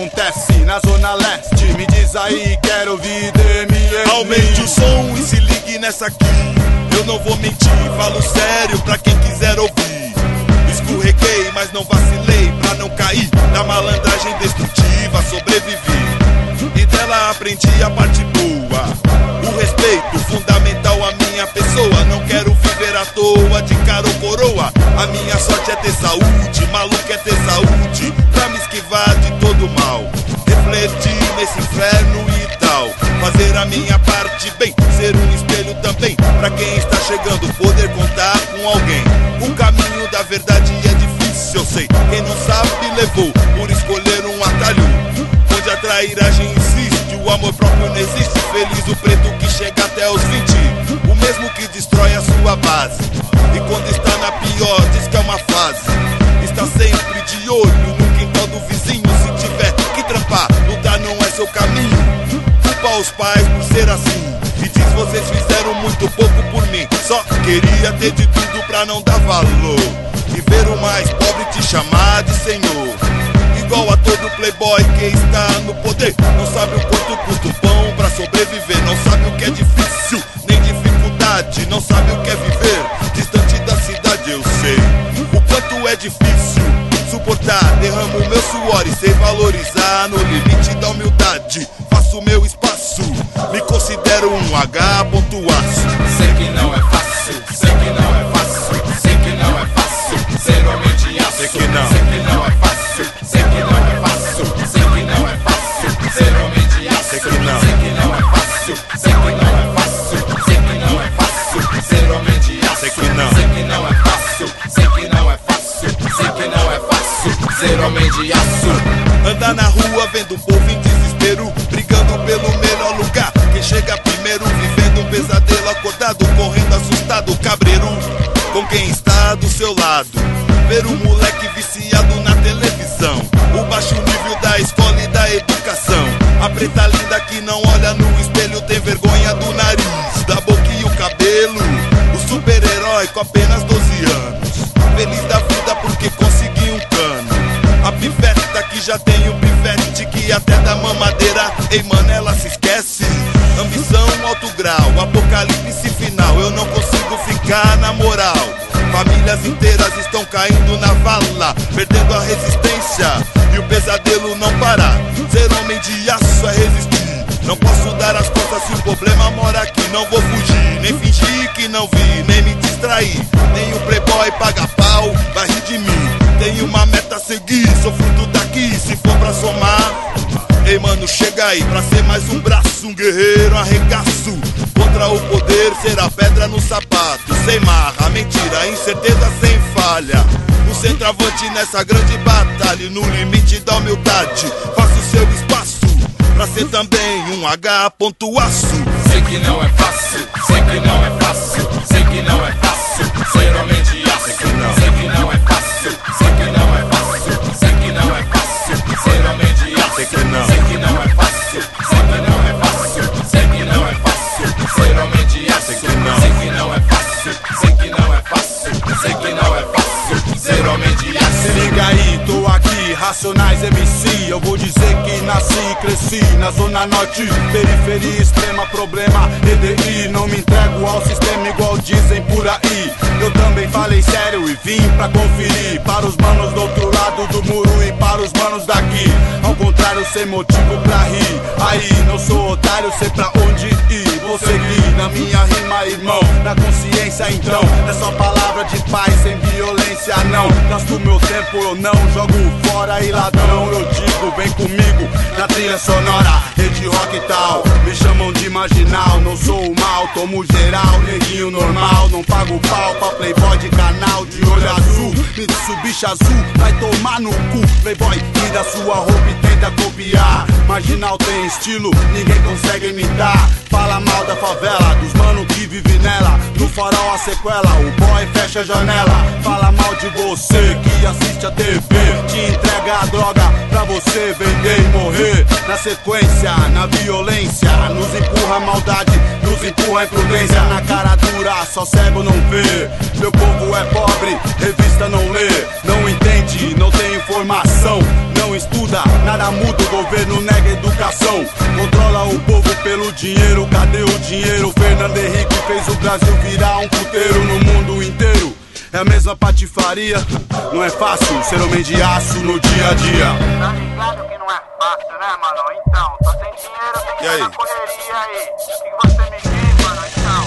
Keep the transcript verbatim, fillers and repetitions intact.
acontece na Zona Leste? Me diz aí, quero ouvir D M M. Aumente o som e se ligue nessa aqui. Eu não vou mentir, falo sério pra quem quiser ouvir. Escorreguei, mas não vacilei pra não cair na malandragem destrutiva, sobrevivi. E dela aprendi a parte boa, o respeito fundamental à minha pessoa. Não quero viver à toa, de cara ou coroa. A minha sorte é ter saúde, maluco é ter saúde, pra me esquivar de todo mal. Refletir nesse inferno e tal, fazer a minha parte bem, ser um espelho também pra quem está chegando, poder contar com alguém. O caminho da verdade é difícil, eu sei. Quem não sabe levou por escolher um atalho onde a trairagem insiste, o amor próprio não existe. Feliz o preto que chega até os vinte, o mesmo que destrói a sua base. E quando está na pior diz que é uma fase. Está sempre de olho no quintal do vizinho. Se tiver que trampar, lutar não é seu caminho. Culpa os pais por ser assim e diz vocês fizeram muito pouco por mim. Só queria ter de tudo pra não dar valor e ver o mais pobre te chamar de senhor. Igual a todo playboy que está no poder, não sabe o quanto custa o pão pra sobreviver. Não sabe o que é difícil, nem dificuldade. Não sabe o que é viver distante da cidade. Eu sei o quanto é difícil suportar. Derramo meu suor e sei valorizar no limite da humildade. Faço meu espaço, me considero um H ponto aço. Sei que não é fácil, sei que não é fácil, sei que não é fácil ser homem de aço. Sei que não, sei que não é fácil, sei que não é fácil, sei que não é fácil ser homem de aço. sei que não, Sei que não é fácil, sei que não é fácil, sei que não é fácil ser homem de aço. sei que não, Sei que não é fácil, sei que não é fácil, sei que não é fácil ser homem de aço. Andar na rua vendo o povo em desespero, brigando pelo melhor lugar. Quem chega primeiro, vivendo um pesadelo, acordado, correndo assustado, cabreiro com quem está do seu lado. Ver um moleque viciado na televisão, o baixo nível da escola e da educação. A preta linda que não olha no espelho tem vergonha do nariz, da boca e o cabelo. O super-herói com apenas doze anos, feliz da vida porque conseguiu um cano. A piveta que já tem o pivete que até da mamadeira, ei mano, ela se esquece. Ambição alto grau, apocalipse final, eu não consigo ficar na moral. Famílias inteiras estão caindo na vala, perdendo a resistência e o pesadelo não parar. Ser homem de aço é resistir, não posso dar as costas se o problema mora aqui. Não vou fugir, nem fingir que não vi, nem me distrair. Nem o playboy paga pau, vai rir de mim. Tenho uma meta a seguir, sou fruto daqui, se for pra somar. Ei mano, chega aí, pra ser mais um braço, um guerreiro, um arregaço. Contra o poder, ser a pedra no sapato. Sem marra, mentira, incerteza sem falha. O centroavante nessa grande batalha e no limite da humildade. Faço seu espaço, pra ser também um H ponto aço. Sei que não é fácil, sei que não é fácil, sei que não é fácil ser homem de aço. Sei que não, sei que não é fácil, sei que não é fácil, sei que não é fácil ser homem de aço. Sei que não, sei que não é fácil, sei que não é fácil, sei que não é fácil ser homem de aço. sei que não, Sei que não é fácil, sei que não é fácil, sei que não é fácil ser homem de aço. Se liga aí, tô aqui, Racionais M C. Eu vou dizer que nasci e cresci na Zona Norte, periferia extrema, problema E D I. Não me entrego ao sistema igual dizem por aí. Eu também falei sério e vim pra conferir, para os manos do outro lado do muro e para os manos daqui. Ao contrário, sem motivo pra rir. Aí, não sou otário, sei pra onde ir. Vou seguir na minha rima, irmão, na consciência então. É só palavra de paz, sem violência não. Gasto meu tempo, eu não jogo fora. E ladrão, eu digo, vem comigo na trilha sonora, rede rock e tal. Me chamam de marginal, não sou o mal. Tomo geral, neguinho normal. Não pago pau pra playboy de canal de olho azul. Mitsubishi azul, vai tomar no cu. Playboy, tira sua roupa e tenta copiar. Marginal tem estilo, ninguém consegue imitar. Fala mal da favela, dos mano que vive nela. No farol a sequela, o boy fecha a janela. Fala mal de você que assiste a T V, te entrega a droga pra você vender e morrer. Na sequência, na violência, nos empurra a maldade, nos empurra a imprudência. Na cara dura, só cego não vê. Meu povo é pobre, revista não lê. Não entende, não tem informação, não estuda, nada muda o população. Controla o povo pelo dinheiro, cadê o dinheiro? Fernando Henrique fez o Brasil virar um puteiro no mundo inteiro. É a mesma patifaria, não é fácil ser homem de aço no dia a dia. Tá ligado que não é fácil, né, mano? Então, tô sem dinheiro, tem que ir na correria aí. O que você me diz, mano? Então.